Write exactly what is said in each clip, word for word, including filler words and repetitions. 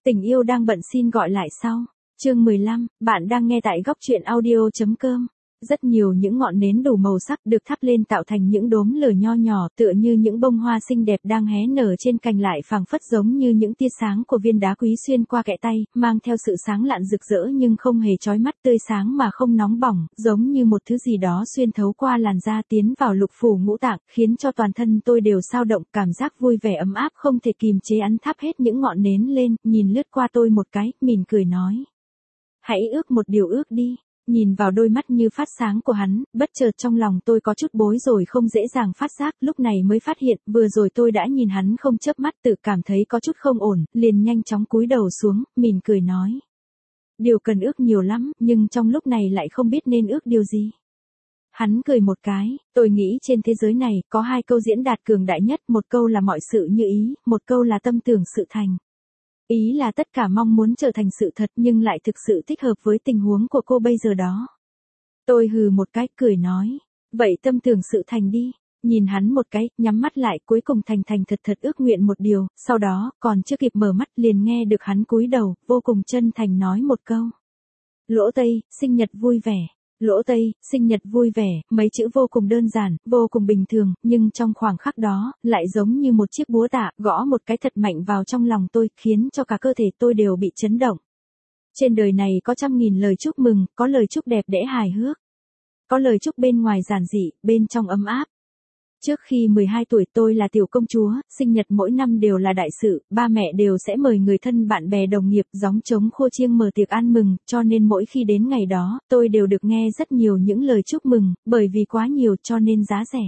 Tình yêu đang bận xin gọi lại sau. Chương mười lăm, bạn đang nghe tại góc truyện audio.com. Rất nhiều những ngọn nến đủ màu sắc được thắp lên tạo thành những đốm lửa nho nhỏ tựa như những bông hoa xinh đẹp đang hé nở trên cành lại phảng phất giống như những tia sáng của viên đá quý xuyên qua kẽ tay, mang theo sự sáng lạn rực rỡ nhưng không hề chói mắt, tươi sáng mà không nóng bỏng, giống như một thứ gì đó xuyên thấu qua làn da tiến vào lục phủ ngũ tạng, khiến cho toàn thân tôi đều xao động, cảm giác vui vẻ ấm áp không thể kìm chế ấn thắp hết những ngọn nến lên, nhìn lướt qua tôi một cái, mỉm cười nói. Hãy ước một điều ước đi. Nhìn vào đôi mắt như phát sáng của hắn, bất chợt trong lòng tôi có chút bối rồi không dễ dàng phát giác, lúc này mới phát hiện, vừa rồi tôi đã nhìn hắn không chớp mắt, tự cảm thấy có chút không ổn, liền nhanh chóng cúi đầu xuống, mỉm cười nói. Điều cần ước nhiều lắm, nhưng trong lúc này lại không biết nên ước điều gì. Hắn cười một cái, tôi nghĩ trên thế giới này, có hai câu diễn đạt cường đại nhất, một câu là mọi sự như ý, một câu là tâm tưởng sự thành. Ý là tất cả mong muốn trở thành sự thật nhưng lại thực sự thích hợp với tình huống của cô bây giờ đó. Tôi hừ một cái, cười nói. Vậy tâm tưởng sự thành đi. Nhìn hắn một cái, nhắm mắt lại, cuối cùng thành thành thật thật ước nguyện một điều, sau đó, còn chưa kịp mở mắt liền nghe được hắn cúi đầu, vô cùng chân thành nói một câu. Lỗ Tây, sinh nhật vui vẻ. Lỗ Tây, sinh nhật vui vẻ, mấy chữ vô cùng đơn giản, vô cùng bình thường, nhưng trong khoảng khắc đó, lại giống như một chiếc búa tạ, gõ một cái thật mạnh vào trong lòng tôi, khiến cho cả cơ thể tôi đều bị chấn động. Trên đời này có trăm nghìn lời chúc mừng, có lời chúc đẹp đẽ hài hước. Có lời chúc bên ngoài giản dị, bên trong ấm áp. Trước khi mười hai tuổi tôi là tiểu công chúa, sinh nhật mỗi năm đều là đại sự, ba mẹ đều sẽ mời người thân bạn bè đồng nghiệp gióng trống khua chiêng mở tiệc ăn mừng, cho nên mỗi khi đến ngày đó, tôi đều được nghe rất nhiều những lời chúc mừng, bởi vì quá nhiều cho nên giá rẻ.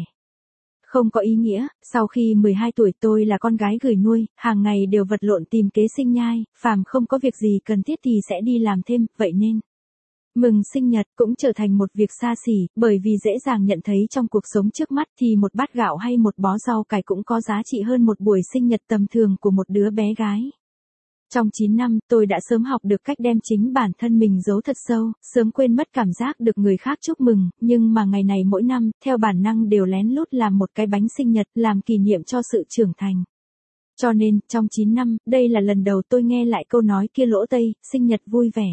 Không có ý nghĩa, sau khi mười hai tuổi tôi là con gái gửi nuôi, hàng ngày đều vật lộn tìm kế sinh nhai, phàm không có việc gì cần thiết thì sẽ đi làm thêm, vậy nên mừng sinh nhật cũng trở thành một việc xa xỉ, bởi vì dễ dàng nhận thấy trong cuộc sống trước mắt thì một bát gạo hay một bó rau cải cũng có giá trị hơn một buổi sinh nhật tầm thường của một đứa bé gái. Trong chín năm, tôi đã sớm học được cách đem chính bản thân mình giấu thật sâu, sớm quên mất cảm giác được người khác chúc mừng, nhưng mà ngày này mỗi năm, theo bản năng đều lén lút làm một cái bánh sinh nhật, làm kỷ niệm cho sự trưởng thành. Cho nên, trong chín năm, đây là lần đầu tôi nghe lại câu nói kia Lỗ Tây, sinh nhật vui vẻ.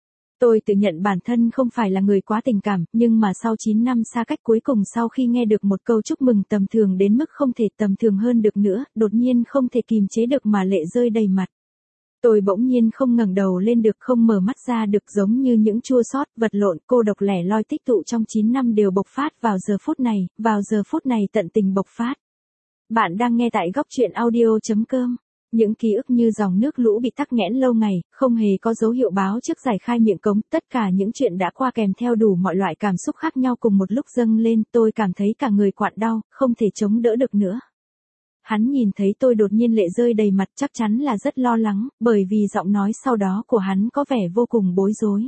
Tôi tự nhận bản thân không phải là người quá tình cảm, nhưng mà sau chín năm xa cách cuối cùng sau khi nghe được một câu chúc mừng tầm thường đến mức không thể tầm thường hơn được nữa, đột nhiên không thể kìm chế được mà lệ rơi đầy mặt. Tôi bỗng nhiên không ngẩng đầu lên được, không mở mắt ra được, giống như những chua xót, vật lộn, cô độc lẻ loi tích tụ trong chín năm đều bộc phát vào giờ phút này, vào giờ phút này tận tình bộc phát. Bạn đang nghe tại góc truyện audio.com. Những ký ức như dòng nước lũ bị tắc nghẽn lâu ngày, không hề có dấu hiệu báo trước giải khai miệng cống, tất cả những chuyện đã qua kèm theo đủ mọi loại cảm xúc khác nhau cùng một lúc dâng lên, tôi cảm thấy cả người quặn đau, không thể chống đỡ được nữa. Hắn nhìn thấy tôi đột nhiên lệ rơi đầy mặt chắc chắn là rất lo lắng, bởi vì giọng nói sau đó của hắn có vẻ vô cùng bối rối.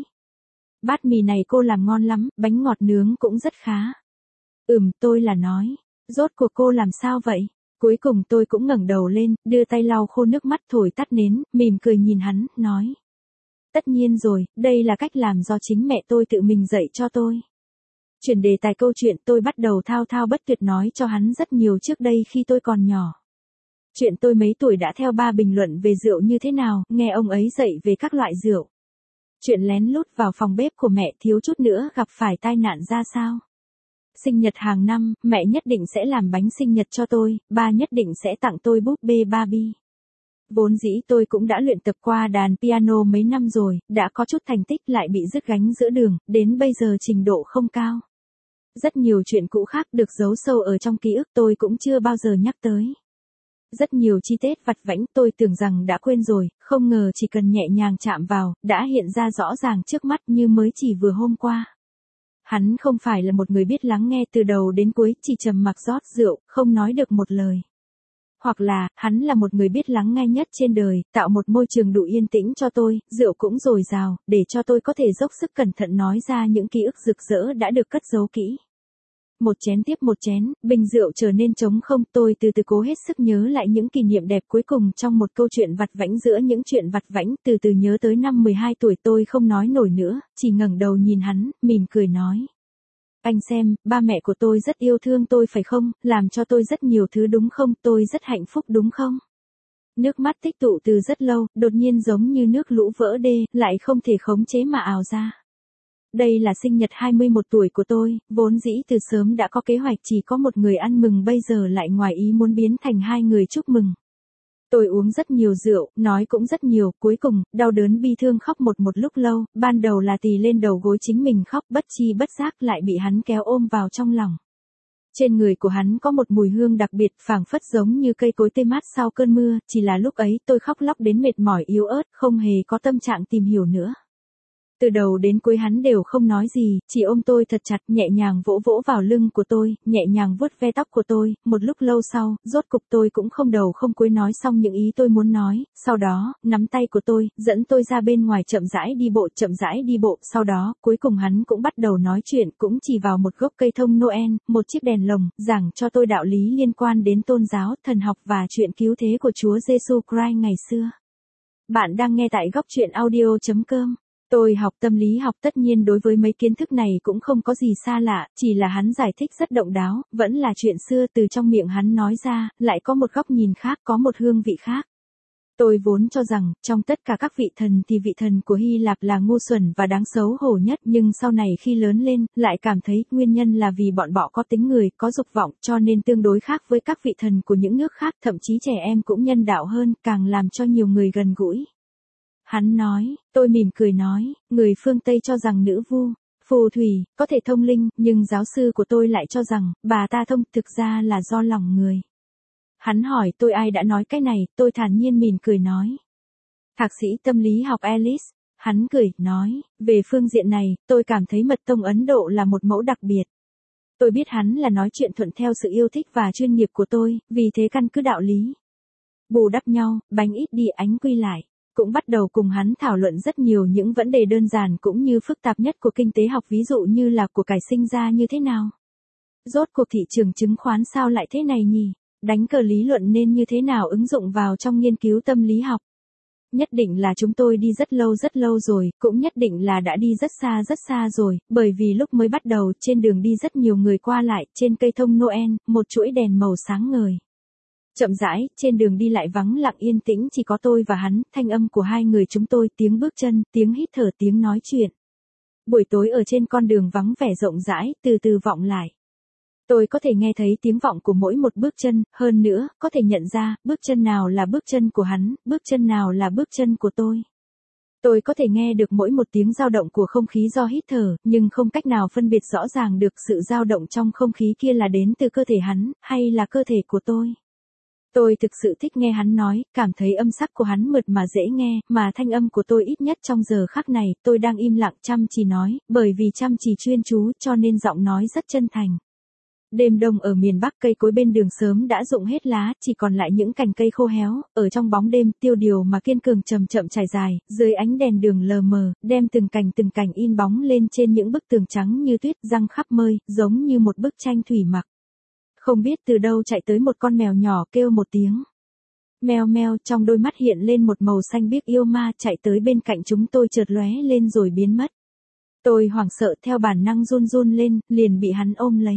Bát mì này cô làm ngon lắm, bánh ngọt nướng cũng rất khá. Ừm, tôi là nói, rốt cuộc cô làm sao vậy? Cuối cùng tôi cũng ngẩng đầu lên, đưa tay lau khô nước mắt thổi tắt nến, mỉm cười nhìn hắn, nói. Tất nhiên rồi, đây là cách làm do chính mẹ tôi tự mình dạy cho tôi. Chuyển đề tài câu chuyện, tôi bắt đầu thao thao bất tuyệt nói cho hắn rất nhiều trước đây khi tôi còn nhỏ. Chuyện tôi mấy tuổi đã theo ba bình luận về rượu như thế nào, nghe ông ấy dạy về các loại rượu. Chuyện lén lút vào phòng bếp của mẹ thiếu chút nữa gặp phải tai nạn ra sao. Sinh nhật hàng năm, mẹ nhất định sẽ làm bánh sinh nhật cho tôi, ba nhất định sẽ tặng tôi búp bê Barbie. Vốn dĩ tôi cũng đã luyện tập qua đàn piano mấy năm rồi, đã có chút thành tích lại bị dứt gánh giữa đường, đến bây giờ trình độ không cao. Rất nhiều chuyện cũ khác được giấu sâu ở trong ký ức tôi cũng chưa bao giờ nhắc tới. Rất nhiều chi tiết vặt vãnh tôi tưởng rằng đã quên rồi, không ngờ chỉ cần nhẹ nhàng chạm vào, đã hiện ra rõ ràng trước mắt như mới chỉ vừa hôm qua. Hắn không phải là một người biết lắng nghe từ đầu đến cuối, chỉ trầm mặc rót rượu, không nói được một lời. Hoặc là, hắn là một người biết lắng nghe nhất trên đời, tạo một môi trường đủ yên tĩnh cho tôi, rượu cũng dồi dào, để cho tôi có thể dốc sức cẩn thận nói ra những ký ức rực rỡ đã được cất giấu kỹ. Một chén tiếp một chén, bình rượu trở nên trống không, tôi từ từ cố hết sức nhớ lại những kỷ niệm đẹp cuối cùng trong một câu chuyện vặt vãnh giữa những chuyện vặt vãnh, từ từ nhớ tới năm mười hai tuổi tôi không nói nổi nữa, chỉ ngẩng đầu nhìn hắn, mỉm cười nói. Anh xem, ba mẹ của tôi rất yêu thương tôi phải không, làm cho tôi rất nhiều thứ đúng không, tôi rất hạnh phúc đúng không? Nước mắt tích tụ từ rất lâu, đột nhiên giống như nước lũ vỡ đê, lại không thể khống chế mà ào ra. Đây là sinh nhật hai mươi mốt tuổi của tôi, vốn dĩ từ sớm đã có kế hoạch chỉ có một người ăn mừng bây giờ lại ngoài ý muốn biến thành hai người chúc mừng. Tôi uống rất nhiều rượu, nói cũng rất nhiều, cuối cùng, đau đớn bi thương khóc một một lúc lâu, ban đầu là tì lên đầu gối chính mình khóc bất chi bất giác lại bị hắn kéo ôm vào trong lòng. Trên người của hắn có một mùi hương đặc biệt, phảng phất giống như cây cối tươi mát sau cơn mưa, chỉ là lúc ấy tôi khóc lóc đến mệt mỏi yếu ớt, không hề có tâm trạng tìm hiểu nữa. Từ đầu đến cuối hắn đều không nói gì, chỉ ôm tôi thật chặt, nhẹ nhàng vỗ vỗ vào lưng của tôi, nhẹ nhàng vuốt ve tóc của tôi, một lúc lâu sau, rốt cục tôi cũng không đầu không cuối nói xong những ý tôi muốn nói, sau đó, nắm tay của tôi, dẫn tôi ra bên ngoài chậm rãi đi bộ, chậm rãi đi bộ, sau đó, cuối cùng hắn cũng bắt đầu nói chuyện, cũng chỉ vào một gốc cây thông Noel, một chiếc đèn lồng, giảng cho tôi đạo lý liên quan đến tôn giáo, thần học và chuyện cứu thế của Chúa Giêsu Christ ngày xưa. Bạn đang nghe tại góc truyện audio chấm com. Tôi học tâm lý học tất nhiên đối với mấy kiến thức này cũng không có gì xa lạ, chỉ là hắn giải thích rất độc đáo, vẫn là chuyện xưa từ trong miệng hắn nói ra, lại có một góc nhìn khác, có một hương vị khác. Tôi vốn cho rằng, trong tất cả các vị thần thì vị thần của Hy Lạp là ngu xuẩn và đáng xấu hổ nhất, nhưng sau này khi lớn lên, lại cảm thấy nguyên nhân là vì bọn họ có tính người, có dục vọng, cho nên tương đối khác với các vị thần của những nước khác, thậm chí trẻ em cũng nhân đạo hơn, càng làm cho nhiều người gần gũi. Hắn nói, tôi mỉm cười nói, người phương Tây cho rằng nữ vu, phù thủy, có thể thông linh, nhưng giáo sư của tôi lại cho rằng, bà ta thông thực ra là do lòng người. Hắn hỏi tôi ai đã nói cái này, tôi thản nhiên mỉm cười nói. Thạc sĩ tâm lý học Alice, hắn cười, nói, về phương diện này, tôi cảm thấy mật tông Ấn Độ là một mẫu đặc biệt. Tôi biết hắn là nói chuyện thuận theo sự yêu thích và chuyên nghiệp của tôi, vì thế căn cứ đạo lý. Bù đắp nhau, bánh ít đi ánh quy lại. Cũng bắt đầu cùng hắn thảo luận rất nhiều những vấn đề đơn giản cũng như phức tạp nhất của kinh tế học, ví dụ như là của cải sinh ra như thế nào. Rốt cuộc thị trường chứng khoán sao lại thế này nhỉ? Đánh cờ lý luận nên như thế nào ứng dụng vào trong nghiên cứu tâm lý học? Nhất định là chúng tôi đi rất lâu rất lâu rồi, cũng nhất định là đã đi rất xa rất xa rồi, bởi vì lúc mới bắt đầu trên đường đi rất nhiều người qua lại, trên cây thông Noel, một chuỗi đèn màu sáng ngời. Chậm rãi, trên đường đi lại vắng lặng yên tĩnh chỉ có tôi và hắn, thanh âm của hai người chúng tôi, tiếng bước chân, tiếng hít thở, tiếng nói chuyện. Buổi tối ở trên con đường vắng vẻ rộng rãi, từ từ vọng lại. Tôi có thể nghe thấy tiếng vọng của mỗi một bước chân, hơn nữa, có thể nhận ra, bước chân nào là bước chân của hắn, bước chân nào là bước chân của tôi. Tôi có thể nghe được mỗi một tiếng dao động của không khí do hít thở, nhưng không cách nào phân biệt rõ ràng được sự dao động trong không khí kia là đến từ cơ thể hắn, hay là cơ thể của tôi. Tôi thực sự thích nghe hắn nói, cảm thấy âm sắc của hắn mượt mà dễ nghe, mà thanh âm của tôi ít nhất trong giờ khắc này, tôi đang im lặng chăm chỉ nói, bởi vì chăm chỉ chuyên chú cho nên giọng nói rất chân thành. Đêm đông ở miền Bắc, cây cối bên đường sớm đã rụng hết lá, chỉ còn lại những cành cây khô héo, ở trong bóng đêm, tiêu điều mà kiên cường chậm chậm trải dài, dưới ánh đèn đường lờ mờ, đem từng cành từng cành in bóng lên trên những bức tường trắng như tuyết răng khắp mơi, giống như một bức tranh thủy mặc. Không biết từ đâu chạy tới một con mèo nhỏ kêu một tiếng. Meo meo, trong đôi mắt hiện lên một màu xanh biếc yêu ma, chạy tới bên cạnh chúng tôi chợt lóe lên rồi biến mất. Tôi hoảng sợ theo bản năng run run lên, liền bị hắn ôm lấy.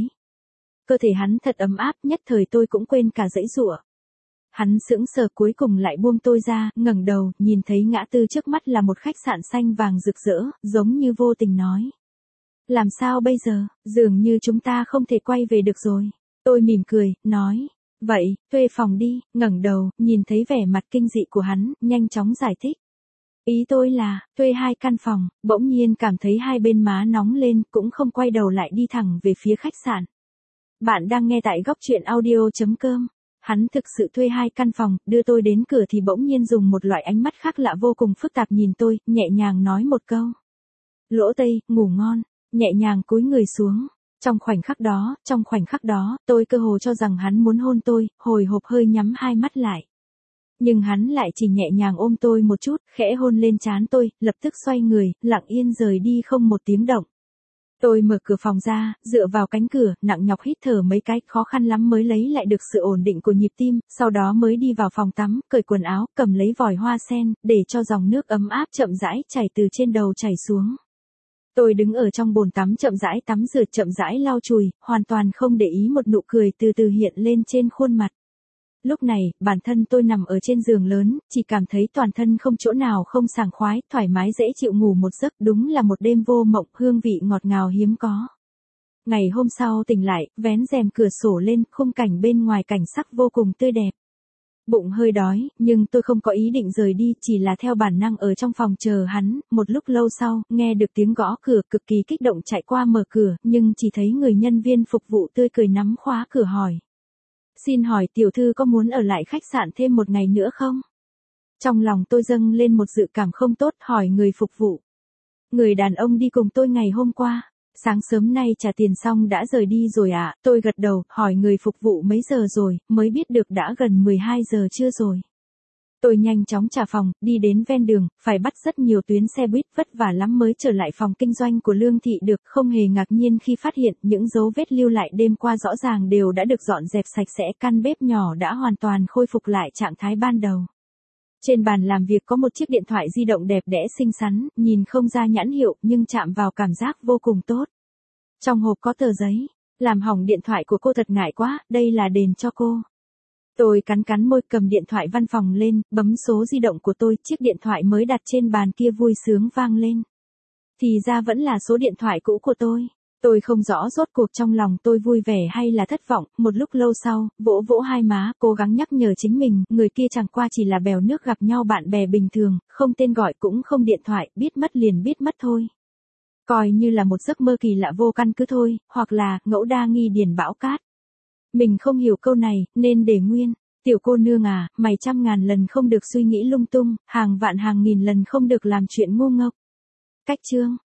Cơ thể hắn thật ấm áp, nhất thời tôi cũng quên cả giãy giụa. Hắn sững sờ cuối cùng lại buông tôi ra, ngẩng đầu, nhìn thấy ngã tư trước mắt là một khách sạn xanh vàng rực rỡ, giống như vô tình nói. Làm sao bây giờ, dường như chúng ta không thể quay về được rồi. Tôi mỉm cười, nói, vậy, thuê phòng đi, ngẩng đầu, nhìn thấy vẻ mặt kinh dị của hắn, nhanh chóng giải thích. Ý tôi là, thuê hai căn phòng, bỗng nhiên cảm thấy hai bên má nóng lên, cũng không quay đầu lại đi thẳng về phía khách sạn. Bạn đang nghe tại góc truyện audio chấm com. Hắn thực sự thuê hai căn phòng, đưa tôi đến cửa thì bỗng nhiên dùng một loại ánh mắt khác lạ vô cùng phức tạp nhìn tôi, nhẹ nhàng nói một câu. Lỗ Tây, ngủ ngon, nhẹ nhàng cúi người xuống. Trong khoảnh khắc đó, trong khoảnh khắc đó, tôi cơ hồ cho rằng hắn muốn hôn tôi, hồi hộp hơi nhắm hai mắt lại. Nhưng hắn lại chỉ nhẹ nhàng ôm tôi một chút, khẽ hôn lên trán tôi, lập tức xoay người, lặng yên rời đi không một tiếng động. Tôi mở cửa phòng ra, dựa vào cánh cửa, nặng nhọc hít thở mấy cái, khó khăn lắm mới lấy lại được sự ổn định của nhịp tim, sau đó mới đi vào phòng tắm, cởi quần áo, cầm lấy vòi hoa sen, để cho dòng nước ấm áp chậm rãi chảy từ trên đầu chảy xuống. Tôi đứng ở trong bồn tắm chậm rãi tắm rửa, chậm rãi lau chùi, hoàn toàn không để ý một nụ cười từ từ hiện lên trên khuôn mặt. Lúc này, bản thân tôi nằm ở trên giường lớn, chỉ cảm thấy toàn thân không chỗ nào không sảng khoái, thoải mái dễ chịu ngủ một giấc, đúng là một đêm vô mộng, hương vị ngọt ngào hiếm có. Ngày hôm sau tỉnh lại, vén rèm cửa sổ lên, khung cảnh bên ngoài cảnh sắc vô cùng tươi đẹp. Bụng hơi đói, nhưng tôi không có ý định rời đi, chỉ là theo bản năng ở trong phòng chờ hắn. Một lúc lâu sau, nghe được tiếng gõ cửa, cực kỳ kích động chạy qua mở cửa, nhưng chỉ thấy người nhân viên phục vụ tươi cười nắm khóa cửa hỏi. Xin hỏi tiểu thư có muốn ở lại khách sạn thêm một ngày nữa không? Trong lòng tôi dâng lên một dự cảm không tốt, hỏi người phục vụ. Người đàn ông đi cùng tôi ngày hôm qua. Sáng sớm nay trả tiền xong đã rời đi rồi ạ, à? Tôi gật đầu, hỏi người phục vụ mấy giờ rồi, mới biết được đã gần mười hai giờ trưa rồi. Tôi nhanh chóng trả phòng, đi đến ven đường, phải bắt rất nhiều tuyến xe buýt, vất vả lắm mới trở lại phòng kinh doanh của Lương Thị được, không hề ngạc nhiên khi phát hiện những dấu vết lưu lại đêm qua rõ ràng đều đã được dọn dẹp sạch sẽ, căn bếp nhỏ đã hoàn toàn khôi phục lại trạng thái ban đầu. Trên bàn làm việc có một chiếc điện thoại di động đẹp đẽ xinh xắn, nhìn không ra nhãn hiệu nhưng chạm vào cảm giác vô cùng tốt. Trong hộp có tờ giấy, làm hỏng điện thoại của cô thật ngại quá, đây là đền cho cô. Tôi cắn cắn môi cầm điện thoại văn phòng lên, bấm số di động của tôi, chiếc điện thoại mới đặt trên bàn kia vui sướng vang lên. Thì ra vẫn là số điện thoại cũ của tôi. Tôi không rõ rốt cuộc trong lòng tôi vui vẻ hay là thất vọng, một lúc lâu sau, vỗ vỗ hai má, cố gắng nhắc nhở chính mình, người kia chẳng qua chỉ là bèo nước gặp nhau bạn bè bình thường, không tên gọi cũng không điện thoại, biết mất liền biết mất thôi. Coi như là một giấc mơ kỳ lạ vô căn cứ thôi, hoặc là, ngẫu đa nghi điền bão cát. Mình không hiểu câu này, nên để nguyên. Tiểu cô nương à, mày trăm ngàn lần không được suy nghĩ lung tung, hàng vạn hàng nghìn lần không được làm chuyện ngu ngốc. Cách chương